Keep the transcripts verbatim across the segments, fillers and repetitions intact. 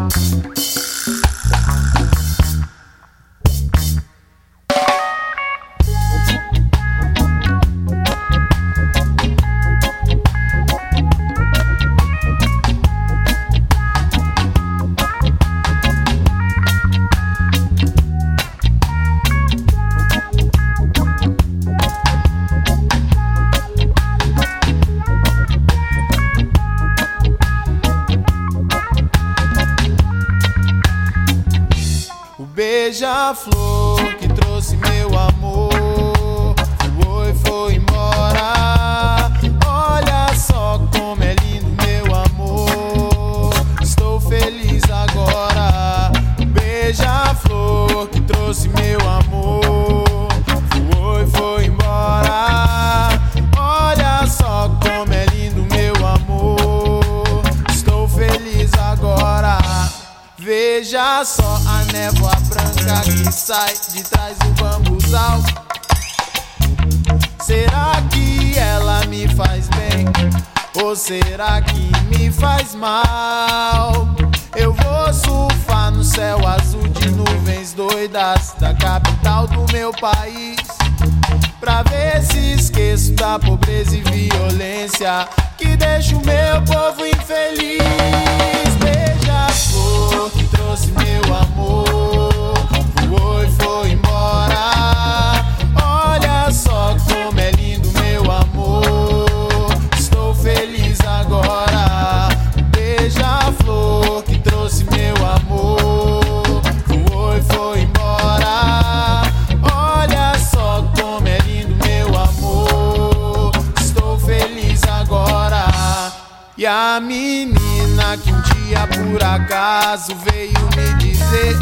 Beija-flor que trouxe meu amor foi, foi embora. Olha só como é lindo meu amor. Estou feliz agora. Beija-flor que trouxe meu amor foi, foi embora. Olha só como é lindo meu amor. Estou feliz agora. Veja só a névoa branca que sai de trás do bambuzal. Será que ela me faz bem? Ou será que me faz mal? Eu vou surfar no céu azul de nuvens doidas da capital do meu país, pra ver se esqueço da pobreza e violência que deixa o meu povo infeliz. Beija-flor que trouxe meu amor foi, foi embora. Olha só como é lindo meu amor. Estou feliz agora. Beija-flor que trouxe meu amor foi, foi embora. Olha só como é lindo meu amor. Estou feliz agora. E a menina que um dia por acaso veio me dizer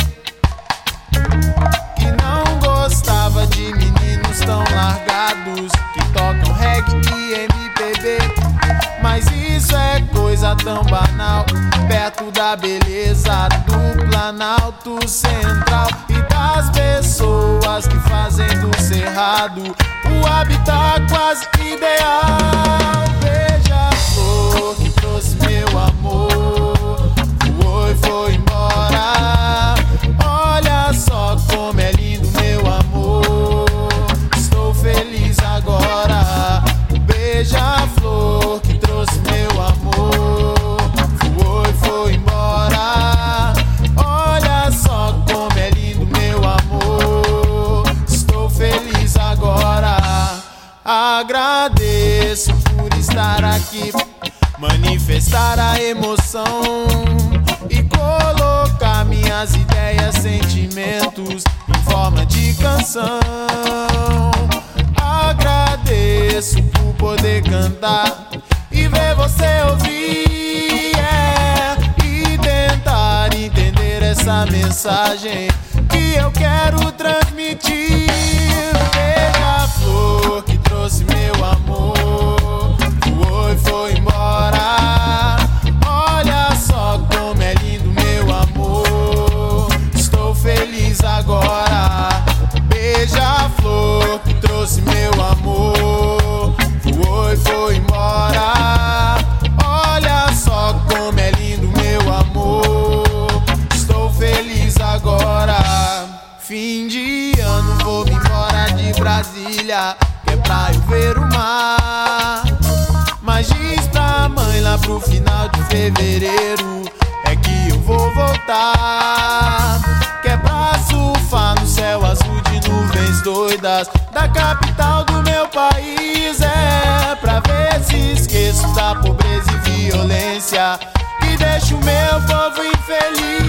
que não gostava de meninos tão largados que tocam reggae e M P B. Mas isso é coisa tão banal perto da beleza do Planalto Central e das pessoas que fazem do cerrado o habitat quase ideal. Beija-flor que trouxe meu amor foi, foi embora. Olha só como é lindo meu amor. Estou feliz agora. Beija-flor que trouxe meu amor foi, foi embora. Olha só como é lindo meu amor. Estou feliz agora. Agradeço por estar aqui, manifestar a emoção e colocar minhas ideias, sentimentos em forma de canção. Agradeço por poder cantar e ver você ouvir, yeah, e tentar entender essa mensagem que eu quero transmitir. Beija-flor que trouxe meu amor foi, foi embora. Olha só como é lindo meu amor. Estou feliz agora. Beija-flor que trouxe meu amor foi, foi embora. Olha só como é lindo meu amor. Estou feliz agora. Fim de ano vou me embora de Brasília, que é pra eu ver o mar. Mas diz pra mãe lá pro final de fevereiro é que eu vou voltar, que é pra surfar no céu azul de nuvens doidas da capital do meu país. É pra ver se esqueço da pobreza e violência que deixa o meu povo infeliz.